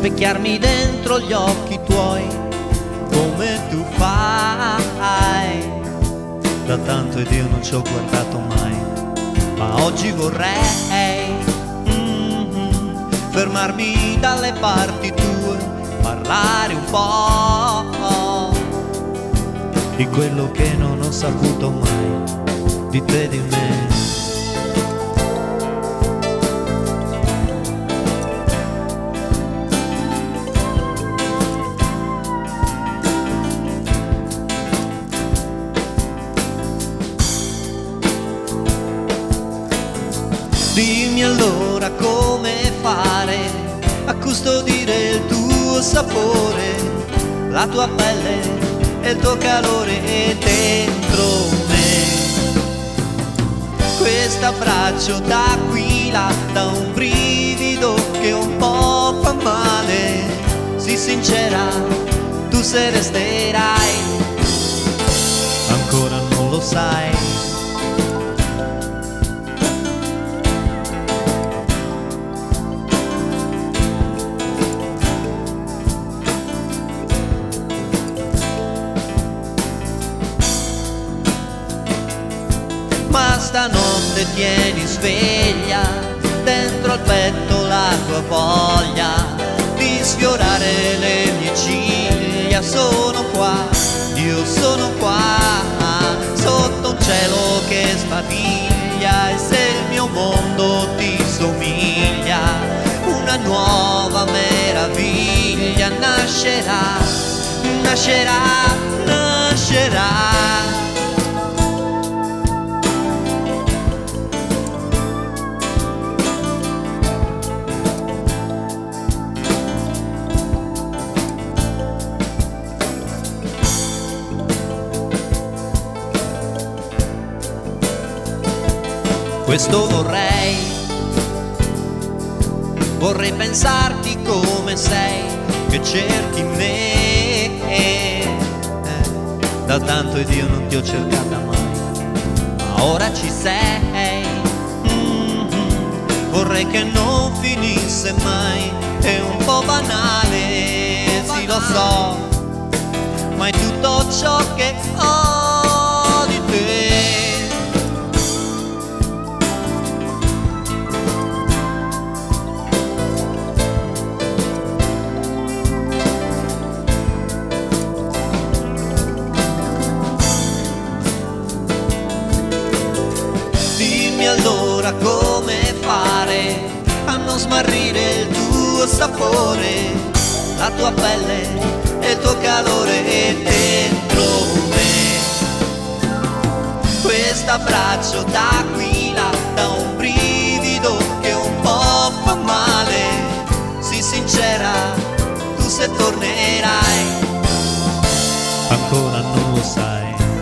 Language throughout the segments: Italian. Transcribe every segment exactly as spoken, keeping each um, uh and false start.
specchiarmi dentro gli occhi tuoi come tu fai. Da tanto ed io non ci ho guardato mai, ma oggi vorrei mm-hmm, fermarmi dalle parti tue, parlare un po' di quello che non ho saputo mai, di te e di me. Dimmi allora come fare a custodire il tuo sapore, la tua pelle e il tuo calore dentro me. Quest'abbraccio t'aquila da un brivido che un po' fa male. Sii sincera, tu se resterai, ancora non lo sai. Ma stanotte tieni sveglia dentro al petto la tua voglia di sfiorare le mie ciglia. Sono qua, io sono qua, sotto un cielo che sbaviglia. E se il mio mondo ti somiglia, una nuova meraviglia nascerà, nascerà, nascerà. Questo vorrei, vorrei pensarti come sei, che cerchi me. Da tanto ed io non ti ho cercata mai, ma ora ci sei. Mm-hmm. Vorrei che non finisse mai, è un po' banale, sì lo so, ma è tutto ciò che ho di te. Allora come fare a non smarrire il tuo sapore, la tua pelle e il tuo calore dentro me. Quest'abbraccio t'aquila da un brivido che un po' fa male. Sii sincera, tu se tornerai, ancora non lo sai.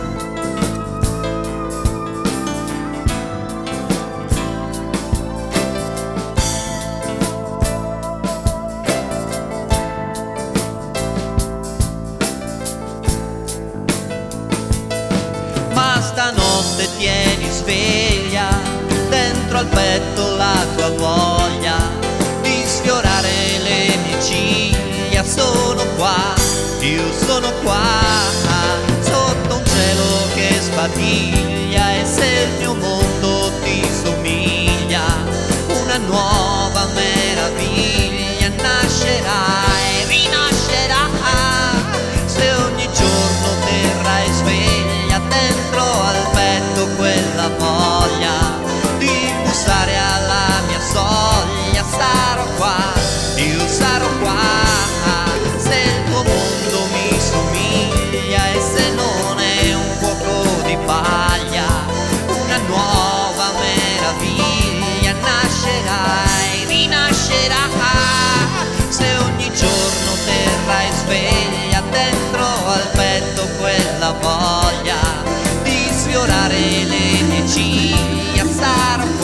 Ma stanotte tieni sveglia dentro al petto la tua voglia di sfiorare le mie ciglia. Sono qua, io sono qua, sotto un cielo che sbadiglia. E se il mio mondo ti somiglia, una nuova meraviglia nascerà e rinascerà. Se ogni giorno terrai sveglia dentro al petto quella voglia di bussare alla mia soglia, sarò qua, io sarò qua. Se il tuo mondo mi somiglia e se non è un fuoco di paglia, una nuova meraviglia nascerà e rinascerà. Se ogni giorno terrai sveglia dentro al petto quella voglia di sfiorare le mie ciglia, sarò